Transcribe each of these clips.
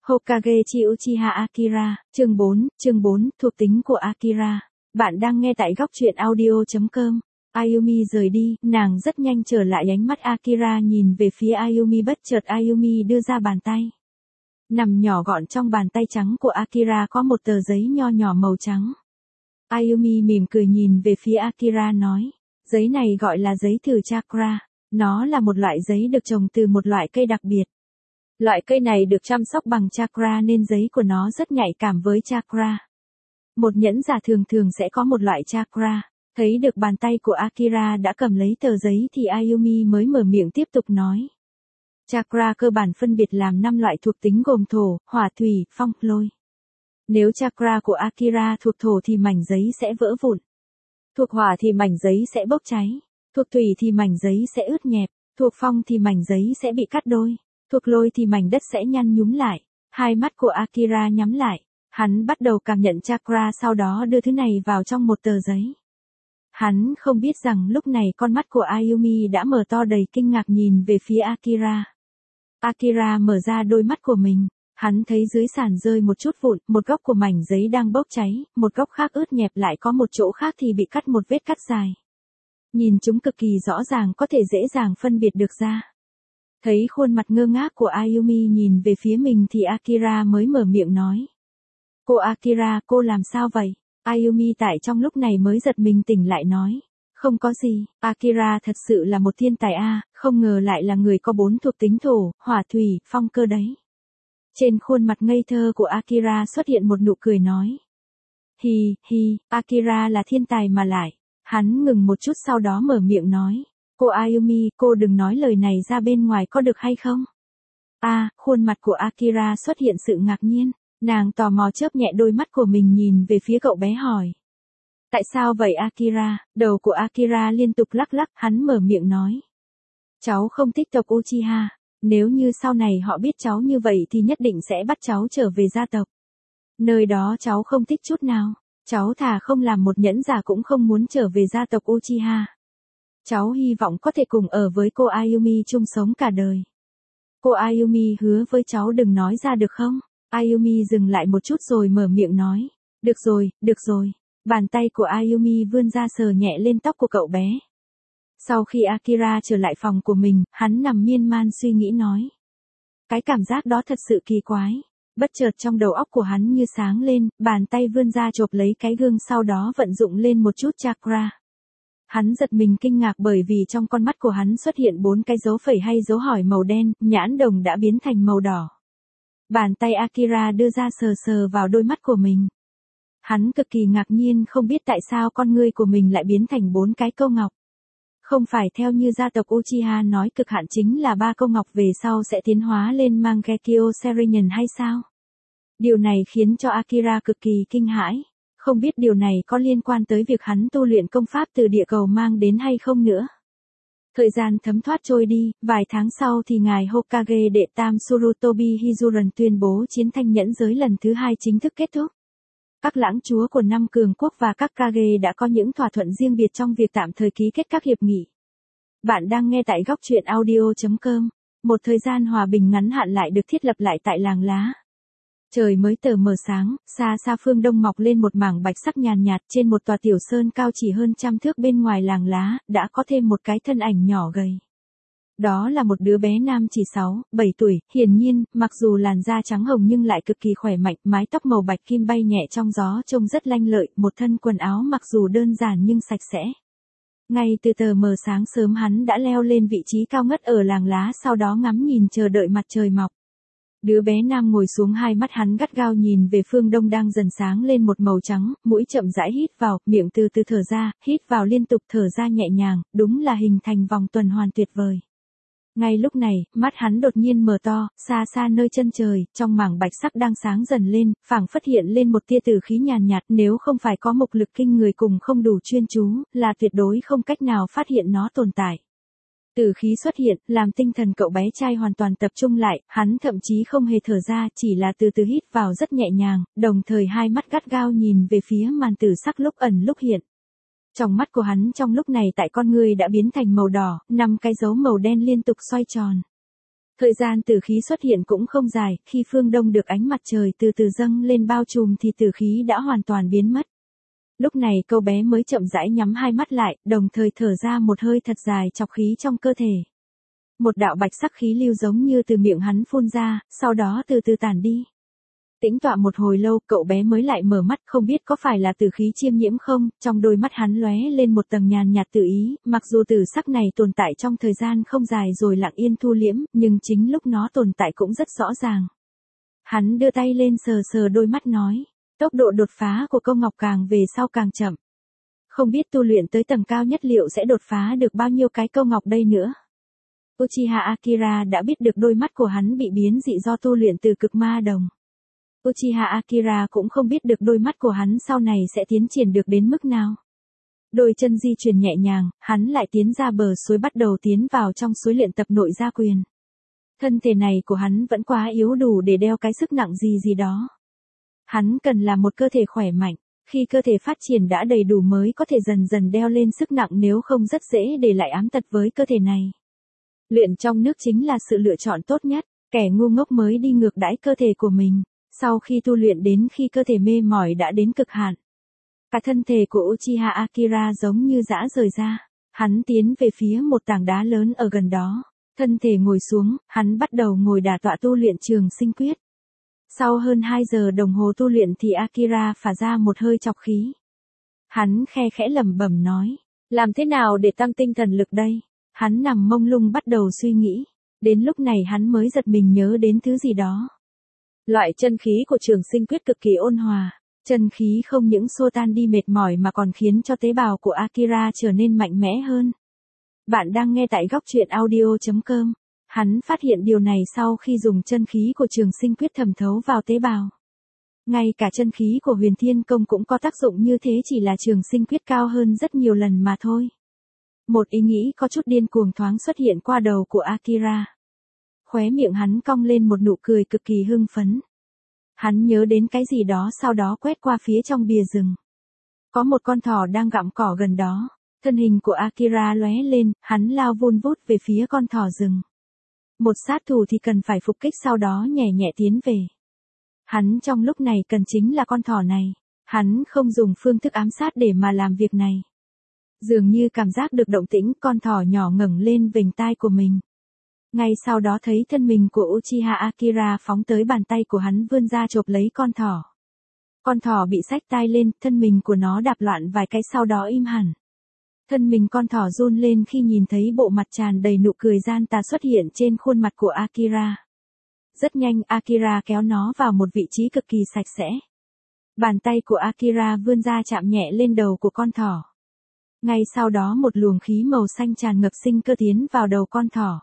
Hokage chi Uchiha Akira, chương 4, thuộc tính của Akira. Bạn đang nghe tại góc truyện audio.com. Ayumi rời đi, nàng rất nhanh trở lại, ánh mắt Akira nhìn về phía Ayumi, bất chợt Ayumi đưa ra bàn tay. Nằm nhỏ gọn trong bàn tay trắng của Akira có một tờ giấy nho nhỏ màu trắng. Ayumi mỉm cười nhìn về phía Akira nói, giấy này gọi là giấy thử chakra, nó là một loại giấy được trồng từ một loại cây đặc biệt. Loại cây này được chăm sóc bằng chakra nên giấy của nó rất nhạy cảm với chakra. Một nhẫn giả thường sẽ có một loại chakra. Thấy được bàn tay của Akira đã cầm lấy tờ giấy thì Ayumi mới mở miệng tiếp tục nói. Chakra cơ bản phân biệt làm 5 loại thuộc tính gồm thổ, hỏa, thủy, phong, lôi. Nếu chakra của Akira thuộc thổ thì mảnh giấy sẽ vỡ vụn. Thuộc hỏa thì mảnh giấy sẽ bốc cháy. Thuộc thủy thì mảnh giấy sẽ ướt nhẹp. Thuộc phong thì mảnh giấy sẽ bị cắt đôi. Thuộc lôi thì mảnh đất sẽ nhăn nhúm lại. Hai mắt của Akira nhắm lại. Hắn bắt đầu cảm nhận chakra, sau đó đưa thứ này vào trong một tờ giấy. Hắn không biết rằng lúc này con mắt của Ayumi đã mở to đầy kinh ngạc nhìn về phía Akira. Akira mở ra đôi mắt của mình. Hắn thấy dưới sàn rơi một chút vụn, một góc của mảnh giấy đang bốc cháy, một góc khác ướt nhẹp, lại có một chỗ khác thì bị cắt một vết cắt dài. Nhìn chúng cực kỳ rõ ràng, có thể dễ dàng phân biệt được ra. Thấy khuôn mặt ngơ ngác của Ayumi nhìn về phía mình thì Akira mới mở miệng nói. Cô Akira, cô làm sao vậy? Ayumi tại trong lúc này mới giật mình tỉnh lại nói. Không có gì, Akira thật sự là một thiên tài không ngờ lại là người có 4 thuộc tính thổ, hỏa, thủy, phong cơ đấy. Trên khuôn mặt ngây thơ của Akira xuất hiện một nụ cười nói. Hi, Akira là thiên tài mà lại. Hắn ngừng một chút sau đó mở miệng nói. Cô Ayumi, cô đừng nói lời này ra bên ngoài có được hay không? Khuôn mặt của Akira xuất hiện sự ngạc nhiên. Nàng tò mò chớp nhẹ đôi mắt của mình nhìn về phía cậu bé hỏi. Tại sao vậy Akira? Đầu của Akira liên tục lắc lắc, hắn mở miệng nói. Cháu không thích tộc Uchiha. Nếu như sau này họ biết cháu như vậy thì nhất định sẽ bắt cháu trở về gia tộc. Nơi đó cháu không thích chút nào. Cháu thà không làm một nhẫn giả cũng không muốn trở về gia tộc Uchiha. Cháu hy vọng có thể cùng ở với cô Ayumi chung sống cả đời. Cô Ayumi hứa với cháu đừng nói ra được không? Ayumi dừng lại một chút rồi mở miệng nói. Được rồi. Bàn tay của Ayumi vươn ra sờ nhẹ lên tóc của cậu bé. Sau khi Akira trở lại phòng của mình, hắn nằm miên man suy nghĩ nói. Cái cảm giác đó thật sự kỳ quái. Bất chợt trong đầu óc của hắn như sáng lên, bàn tay vươn ra chộp lấy cái gương, sau đó vận dụng lên một chút chakra. Hắn giật mình kinh ngạc bởi vì trong con mắt của hắn xuất hiện 4 cái dấu phẩy hay dấu hỏi màu đen, nhãn đồng đã biến thành màu đỏ. Bàn tay Akira đưa ra sờ vào đôi mắt của mình. Hắn cực kỳ ngạc nhiên không biết tại sao con ngươi của mình lại biến thành 4 cái câu ngọc. Không phải theo như gia tộc Uchiha nói cực hạn chính là 3 câu ngọc về sau sẽ tiến hóa lên Mangekyo Sharingan hay sao? Điều này khiến cho Akira cực kỳ kinh hãi. Không biết điều này có liên quan tới việc hắn tu luyện công pháp từ địa cầu mang đến hay không nữa. Thời gian thấm thoát trôi đi, vài tháng sau thì ngài Hokage đệ tam Tsurutobi Hizuran tuyên bố chiến thanh nhẫn giới lần thứ 2 chính thức kết thúc. Các lãng chúa của 5 cường quốc và các Kage đã có những thỏa thuận riêng biệt trong việc tạm thời ký kết các hiệp nghị. Bạn đang nghe tại góc truyện audio.com. Một thời gian hòa bình ngắn hạn lại được thiết lập lại tại làng lá. Trời mới tờ mờ sáng, xa phương đông mọc lên một mảng bạch sắc nhàn nhạt, trên một tòa tiểu sơn cao chỉ hơn 100 thước bên ngoài làng lá, đã có thêm một cái thân ảnh nhỏ gầy. Đó là một đứa bé nam chỉ 6-7 tuổi, hiển nhiên, mặc dù làn da trắng hồng nhưng lại cực kỳ khỏe mạnh, mái tóc màu bạch kim bay nhẹ trong gió trông rất lanh lợi, một thân quần áo mặc dù đơn giản nhưng sạch sẽ. Ngay từ tờ mờ sáng sớm hắn đã leo lên vị trí cao ngất ở làng lá, sau đó ngắm nhìn chờ đợi mặt trời mọc. Đứa bé nam ngồi xuống, hai mắt hắn gắt gao nhìn về phương đông đang dần sáng lên một màu trắng, mũi chậm rãi hít vào, miệng từ từ thở ra, hít vào liên tục thở ra nhẹ nhàng, đúng là hình thành vòng tuần hoàn tuyệt vời. Ngay lúc này, mắt hắn đột nhiên mở to, xa nơi chân trời, trong mảng bạch sắc đang sáng dần lên, phảng phất hiện lên một tia tử khí nhàn nhạt, nếu không phải có mục lực kinh người cùng không đủ chuyên chú, là tuyệt đối không cách nào phát hiện nó tồn tại. Tử khí xuất hiện, làm tinh thần cậu bé trai hoàn toàn tập trung lại, hắn thậm chí không hề thở ra, chỉ là từ từ hít vào rất nhẹ nhàng, đồng thời hai mắt gắt gao nhìn về phía màn tử sắc lúc ẩn lúc hiện. Trong mắt của hắn trong lúc này tại con người đã biến thành màu đỏ, 5 cái dấu màu đen liên tục xoay tròn. Thời gian tử khí xuất hiện cũng không dài, khi phương đông được ánh mặt trời từ từ dâng lên bao trùm thì tử khí đã hoàn toàn biến mất. Lúc này cô bé mới chậm rãi nhắm hai mắt lại, đồng thời thở ra một hơi thật dài chọc khí trong cơ thể. Một đạo bạch sắc khí lưu giống như từ miệng hắn phun ra, sau đó từ từ tản đi. Tĩnh tọa một hồi lâu, cậu bé mới lại mở mắt, không biết có phải là tử khí chiêm nhiễm không, trong đôi mắt hắn lóe lên một tầng nhàn nhạt tự ý, mặc dù tử sắc này tồn tại trong thời gian không dài rồi lặng yên thu liễm, nhưng chính lúc nó tồn tại cũng rất rõ ràng. Hắn đưa tay lên sờ sờ đôi mắt nói, tốc độ đột phá của câu ngọc càng về sau càng chậm. Không biết tu luyện tới tầng cao nhất liệu sẽ đột phá được bao nhiêu cái câu ngọc đây nữa. Uchiha Akira đã biết được đôi mắt của hắn bị biến dị do tu luyện từ cực ma đồng. Uchiha Akira cũng không biết được đôi mắt của hắn sau này sẽ tiến triển được đến mức nào. Đôi chân di chuyển nhẹ nhàng, hắn lại tiến ra bờ suối bắt đầu tiến vào trong suối luyện tập nội gia quyền. Thân thể này của hắn vẫn quá yếu đủ để đeo cái sức nặng gì đó. Hắn cần là một cơ thể khỏe mạnh, khi cơ thể phát triển đã đầy đủ mới có thể dần dần đeo lên sức nặng, nếu không rất dễ để lại ám tật với cơ thể này. Luyện trong nước chính là sự lựa chọn tốt nhất, kẻ ngu ngốc mới đi ngược đãi cơ thể của mình. Sau khi tu luyện đến khi cơ thể mê mỏi đã đến cực hạn, cả thân thể của Uchiha Akira giống như giã rời ra. Hắn tiến về phía một tảng đá lớn ở gần đó. Thân thể ngồi xuống, hắn bắt đầu ngồi đả tọa tu luyện trường sinh quyết. Sau hơn 2 giờ đồng hồ tu luyện thì Akira phả ra một hơi chọc khí. Hắn khe khẽ lẩm bẩm nói, làm thế nào để tăng tinh thần lực đây? Hắn nằm mông lung bắt đầu suy nghĩ. Đến lúc này hắn mới giật mình nhớ đến thứ gì đó. Loại chân khí của trường sinh quyết cực kỳ ôn hòa. Chân khí không những xua tan đi mệt mỏi mà còn khiến cho tế bào của Akira trở nên mạnh mẽ hơn. Bạn đang nghe tại góc truyện audio.com. Hắn phát hiện điều này sau khi dùng chân khí của trường sinh quyết thẩm thấu vào tế bào. Ngay cả chân khí của huyền thiên công cũng có tác dụng như thế, chỉ là trường sinh quyết cao hơn rất nhiều lần mà thôi. Một ý nghĩ có chút điên cuồng thoáng xuất hiện qua đầu của Akira. Khóe miệng hắn cong lên một nụ cười cực kỳ hưng phấn. Hắn nhớ đến cái gì đó, sau đó quét qua phía trong bìa rừng. Có một con thỏ đang gặm cỏ gần đó. Thân hình của Akira lóe lên, hắn lao vun vút về phía con thỏ rừng. Một sát thủ thì cần phải phục kích, sau đó nhẹ nhẹ tiến về. Hắn trong lúc này cần chính là con thỏ này. Hắn không dùng phương thức ám sát để mà làm việc này. Dường như cảm giác được động tĩnh, con thỏ nhỏ ngẩng lên vểnh tai của mình. Ngay sau đó thấy thân mình của Uchiha Akira phóng tới, bàn tay của hắn vươn ra chộp lấy con thỏ. Con thỏ bị xách tai lên, thân mình của nó đạp loạn vài cái sau đó im hẳn. Thân mình con thỏ run lên khi nhìn thấy bộ mặt tràn đầy nụ cười gian tà xuất hiện trên khuôn mặt của Akira. Rất nhanh Akira kéo nó vào một vị trí cực kỳ sạch sẽ. Bàn tay của Akira vươn ra chạm nhẹ lên đầu của con thỏ. Ngay sau đó một luồng khí màu xanh tràn ngập sinh cơ tiến vào đầu con thỏ.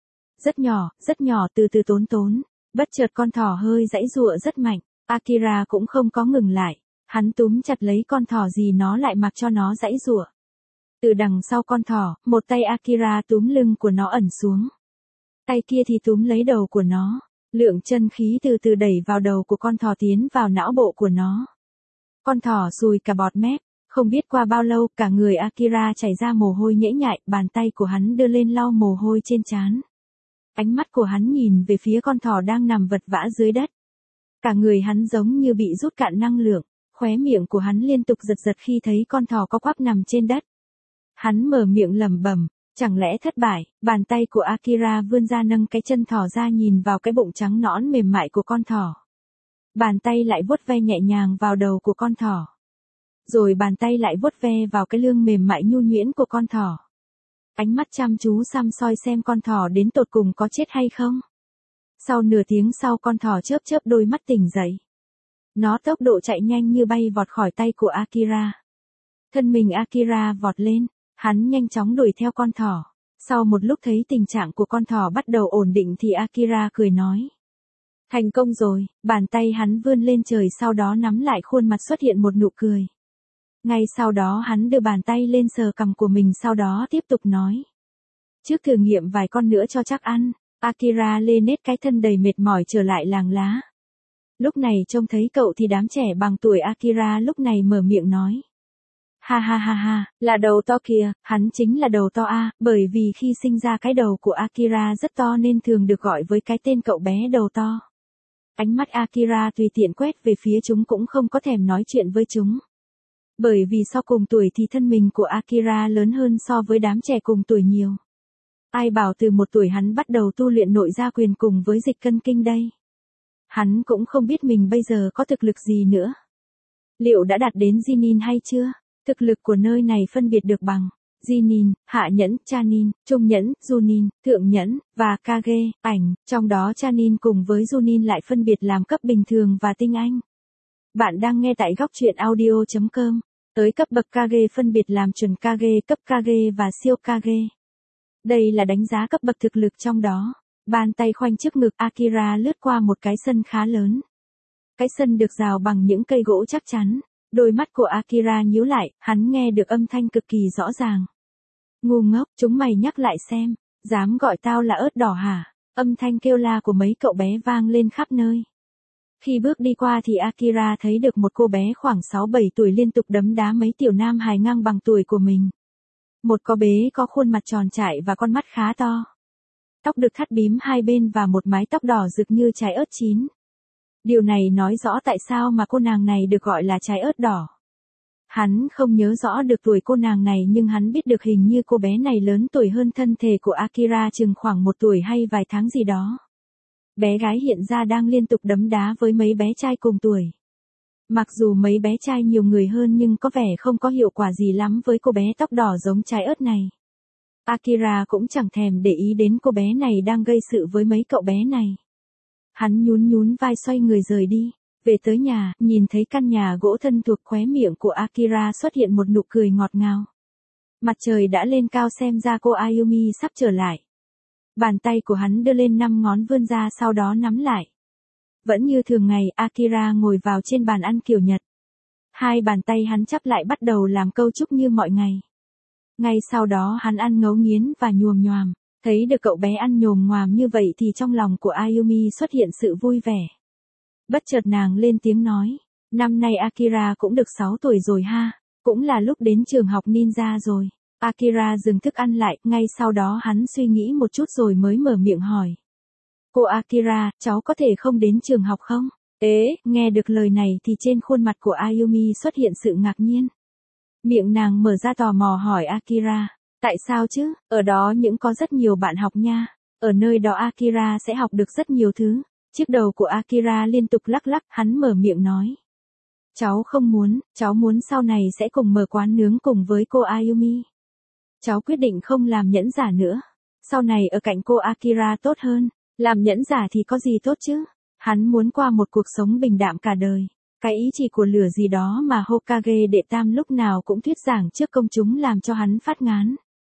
Rất nhỏ, từ từ tốn. Bất chợt con thỏ hơi giãy giụa rất mạnh. Akira cũng không có ngừng lại. Hắn túm chặt lấy con thỏ gì nó lại mặc cho nó giãy giụa. Từ đằng sau con thỏ, một tay Akira túm lưng của nó ẩn xuống. Tay kia thì túm lấy đầu của nó. Lượng chân khí từ từ đẩy vào đầu của con thỏ tiến vào não bộ của nó. Con thỏ sùi cả bọt mép. Không biết qua bao lâu, cả người Akira chảy ra mồ hôi nhễ nhại, bàn tay của hắn đưa lên lau mồ hôi trên trán. Ánh mắt của hắn nhìn về phía con thỏ đang nằm vật vã dưới đất. Cả người hắn giống như bị rút cạn năng lượng, khóe miệng của hắn liên tục giật khi thấy con thỏ co quắp nằm trên đất. Hắn mở miệng lẩm bẩm, chẳng lẽ thất bại? Bàn tay của Akira vươn ra nâng cái chân thỏ ra nhìn vào cái bụng trắng nõn mềm mại của con thỏ. Bàn tay lại vuốt ve nhẹ nhàng vào đầu của con thỏ. Rồi bàn tay lại vuốt ve vào cái lưng mềm mại nhu nhuyễn của con thỏ. Ánh mắt chăm chú săm soi xem con thỏ đến tột cùng có chết hay không. Sau nửa tiếng sau, con thỏ chớp đôi mắt tỉnh dậy. Nó tốc độ chạy nhanh như bay vọt khỏi tay của Akira. Thân mình Akira vọt lên, hắn nhanh chóng đuổi theo con thỏ. Sau một lúc thấy tình trạng của con thỏ bắt đầu ổn định thì Akira cười nói. Thành công rồi, bàn tay hắn vươn lên trời, sau đó nắm lại khuôn mặt xuất hiện một nụ cười. Ngay sau đó hắn đưa bàn tay lên sờ cằm của mình, sau đó tiếp tục nói. Trước thử nghiệm vài con nữa cho chắc ăn. Akira lê nết cái thân đầy mệt mỏi trở lại làng lá. Lúc này trông thấy cậu thì đám trẻ bằng tuổi Akira lúc này mở miệng nói. Ha ha ha ha, là đầu to kìa, hắn chính là đầu to a, bởi vì khi sinh ra cái đầu của Akira rất to nên thường được gọi với cái tên cậu bé đầu to. Ánh mắt Akira tùy tiện quét về phía chúng cũng không có thèm nói chuyện với chúng. Bởi vì so cùng tuổi thì thân mình của Akira lớn hơn so với đám trẻ cùng tuổi nhiều. Ai bảo từ một tuổi hắn bắt đầu tu luyện nội gia quyền cùng với dịch cân kinh đây. Hắn cũng không biết mình bây giờ có thực lực gì nữa. Liệu đã đạt đến Jinin hay chưa? Thực lực của nơi này phân biệt được bằng Jinin, hạ nhẫn, Chanin, trung nhẫn, Junin, thượng nhẫn, và Kage, ảnh, trong đó Chanin cùng với Junin lại phân biệt làm cấp bình thường và tinh anh. Bạn đang nghe tại góc truyện audio.com. Tới cấp bậc Kage phân biệt làm chuẩn Kage, cấp Kage và siêu Kage. Đây là đánh giá cấp bậc thực lực trong đó. Bàn tay khoanh trước ngực Akira lướt qua một cái sân khá lớn. Cái sân được rào bằng những cây gỗ chắc chắn. Đôi mắt của Akira nhíu lại, hắn nghe được âm thanh cực kỳ rõ ràng. Ngu ngốc, chúng mày nhắc lại xem, dám gọi tao là ớt đỏ hả? Âm thanh kêu la của mấy cậu bé vang lên khắp nơi. Khi bước đi qua thì Akira thấy được một cô bé khoảng 6-7 tuổi liên tục đấm đá mấy tiểu nam hài ngang bằng tuổi của mình. Một cô bé có khuôn mặt tròn trải và con mắt khá to. Tóc được thắt bím hai bên và một mái tóc đỏ rực như trái ớt chín. Điều này nói rõ tại sao mà cô nàng này được gọi là trái ớt đỏ. Hắn không nhớ rõ được tuổi cô nàng này nhưng hắn biết được hình như cô bé này lớn tuổi hơn thân thể của Akira chừng khoảng 1 tuổi hay vài tháng gì đó. Bé gái hiện ra đang liên tục đấm đá với mấy bé trai cùng tuổi. Mặc dù mấy bé trai nhiều người hơn nhưng có vẻ không có hiệu quả gì lắm với cô bé tóc đỏ giống trái ớt này. Akira cũng chẳng thèm để ý đến cô bé này đang gây sự với mấy cậu bé này. Hắn nhún nhún vai xoay người rời đi. Về tới nhà, nhìn thấy căn nhà gỗ thân thuộc, khóe miệng của Akira xuất hiện một nụ cười ngọt ngào. Mặt trời đã lên cao xem ra cô Ayumi sắp trở lại. Bàn tay của hắn đưa lên 5 ngón vươn ra sau đó nắm lại. Vẫn như thường ngày, Akira ngồi vào trên bàn ăn kiểu Nhật. Hai bàn tay hắn chắp lại bắt đầu làm câu chúc như mọi ngày. Ngay sau đó hắn ăn ngấu nghiến và nhoồm nhoàm. Thấy được cậu bé ăn nhồm ngoàm như vậy thì trong lòng của Ayumi xuất hiện sự vui vẻ. Bất chợt nàng lên tiếng nói, năm nay Akira cũng được 6 tuổi rồi ha, cũng là lúc đến trường học ninja rồi. Akira dừng thức ăn lại, ngay sau đó hắn suy nghĩ một chút rồi mới mở miệng hỏi. Cô Akira, cháu có thể không đến trường học không? Nghe được lời này thì trên khuôn mặt của Ayumi xuất hiện sự ngạc nhiên. Miệng nàng mở ra tò mò hỏi Akira, tại sao chứ, ở đó những có rất nhiều bạn học nha, ở nơi đó Akira sẽ học được rất nhiều thứ. Chiếc đầu của Akira liên tục lắc lắc, hắn mở miệng nói. Cháu không muốn, cháu muốn sau này sẽ cùng mở quán nướng cùng với cô Ayumi. Cháu quyết định không làm nhẫn giả nữa. Sau này ở cạnh cô Akira tốt hơn, làm nhẫn giả thì có gì tốt chứ. Hắn muốn qua một cuộc sống bình đạm cả đời. Cái ý chỉ của lửa gì đó mà Hokage đệ tam lúc nào cũng thuyết giảng trước công chúng làm cho hắn phát ngán.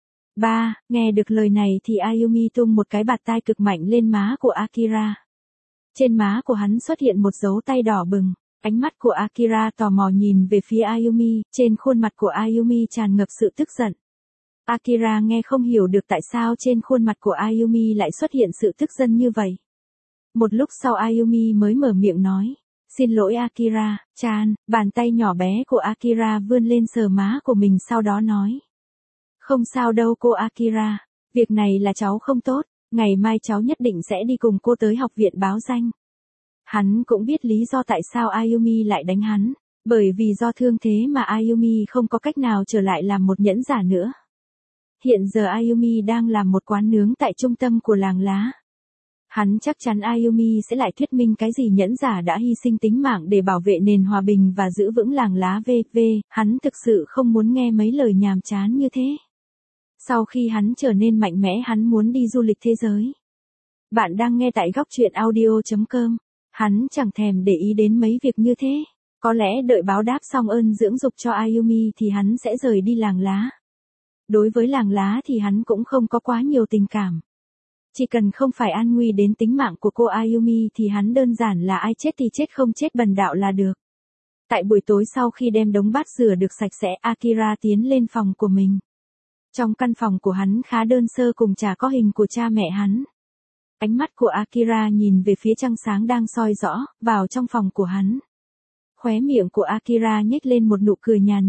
Nghe được lời này thì Ayumi tung một cái bạt tai cực mạnh lên má của Akira. Trên má của hắn xuất hiện một dấu tay đỏ bừng, ánh mắt của Akira tò mò nhìn về phía Ayumi, trên khuôn mặt của Ayumi tràn ngập sự tức giận. Akira nghe không hiểu được tại sao trên khuôn mặt của Ayumi lại xuất hiện sự tức giận như vậy. Một lúc sau Ayumi mới mở miệng nói, xin lỗi Akira-chan, bàn tay nhỏ bé của Akira vươn lên sờ má của mình sau đó nói. Không sao đâu cô Akira, việc này là cháu không tốt. Ngày mai cháu nhất định sẽ đi cùng cô tới học viện báo danh. Hắn cũng biết lý do tại sao Ayumi lại đánh hắn, bởi vì do thương thế mà Ayumi không có cách nào trở lại làm một nhẫn giả nữa. Hiện giờ Ayumi đang làm một quán nướng tại trung tâm của làng lá. Hắn chắc chắn Ayumi sẽ lại thuyết minh cái gì nhẫn giả đã hy sinh tính mạng để bảo vệ nền hòa bình và giữ vững làng lá hắn thực sự không muốn nghe mấy lời nhàm chán như thế. Sau khi hắn trở nên mạnh mẽ hắn muốn đi du lịch thế giới. Bạn đang nghe tại góc truyện audio.com. Hắn chẳng thèm để ý đến mấy việc như thế. Có lẽ đợi báo đáp xong ơn dưỡng dục cho Ayumi thì hắn sẽ rời đi làng lá. Đối với làng lá thì hắn cũng không có quá nhiều tình cảm. Chỉ cần không phải an nguy đến tính mạng của cô Ayumi thì hắn đơn giản là ai chết thì chết không chết bần đạo là được. Tại buổi tối sau khi đem đống bát rửa được sạch sẽ, Akira tiến lên phòng của mình. Trong căn phòng của hắn khá đơn sơ cùng chả có hình của cha mẹ hắn. Ánh mắt của Akira nhìn về phía trăng sáng đang soi rõ vào trong phòng của hắn. Khóe miệng của Akira nhếch lên một nụ cười nhàn nhạt.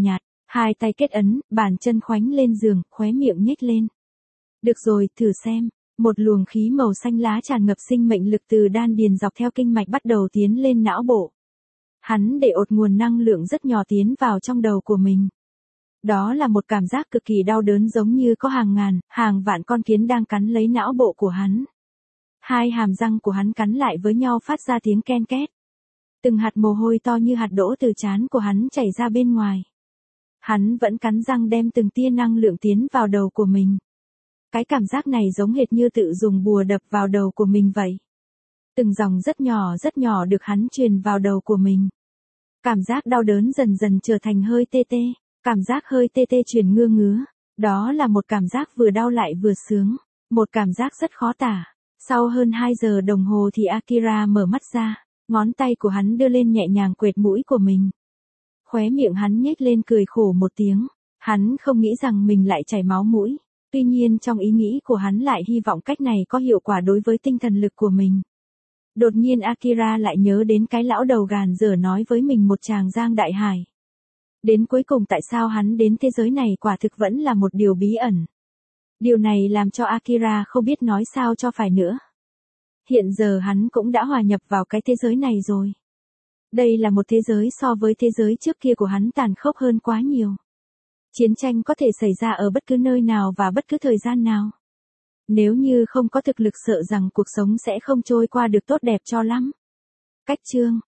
Hai tay kết ấn, bàn chân khoánh lên giường, khóe miệng nhếch lên. Được rồi, thử xem. Một luồng khí màu xanh lá tràn ngập sinh mệnh lực từ đan điền dọc theo kinh mạch bắt đầu tiến lên não bộ. Hắn để ột nguồn năng lượng rất nhỏ tiến vào trong đầu của mình. Đó là một cảm giác cực kỳ đau đớn giống như có hàng ngàn, hàng vạn con kiến đang cắn lấy não bộ của hắn. Hai hàm răng của hắn cắn lại với nhau phát ra tiếng ken két. Từng hạt mồ hôi to như hạt đỗ từ trán của hắn chảy ra bên ngoài. Hắn vẫn cắn răng đem từng tia năng lượng tiến vào đầu của mình. Cái cảm giác này giống hệt như tự dùng bùa đập vào đầu của mình vậy. Từng dòng rất nhỏ được hắn truyền vào đầu của mình. Cảm giác đau đớn dần dần trở thành hơi tê tê. Cảm giác hơi tê tê chuyển ngứa ngứa. Đó là một cảm giác vừa đau lại vừa sướng. Một cảm giác rất khó tả. Sau hơn 2 giờ đồng hồ thì Akira mở mắt ra. Ngón tay của hắn đưa lên nhẹ nhàng quệt mũi của mình. Khóe miệng hắn nhếch lên cười khổ một tiếng. Hắn không nghĩ rằng mình lại chảy máu mũi. Tuy nhiên trong ý nghĩ của hắn lại hy vọng cách này có hiệu quả đối với tinh thần lực của mình. Đột nhiên Akira lại nhớ đến cái lão đầu gàn dở nói với mình một tràng giang đại hải. Đến cuối cùng tại sao hắn đến thế giới này quả thực vẫn là một điều bí ẩn. Điều này làm cho Akira không biết nói sao cho phải nữa. Hiện giờ hắn cũng đã hòa nhập vào cái thế giới này rồi. Đây là một thế giới so với thế giới trước kia của hắn tàn khốc hơn quá nhiều. Chiến tranh có thể xảy ra ở bất cứ nơi nào và bất cứ thời gian nào. Nếu như không có thực lực sợ rằng cuộc sống sẽ không trôi qua được tốt đẹp cho lắm. Cách chương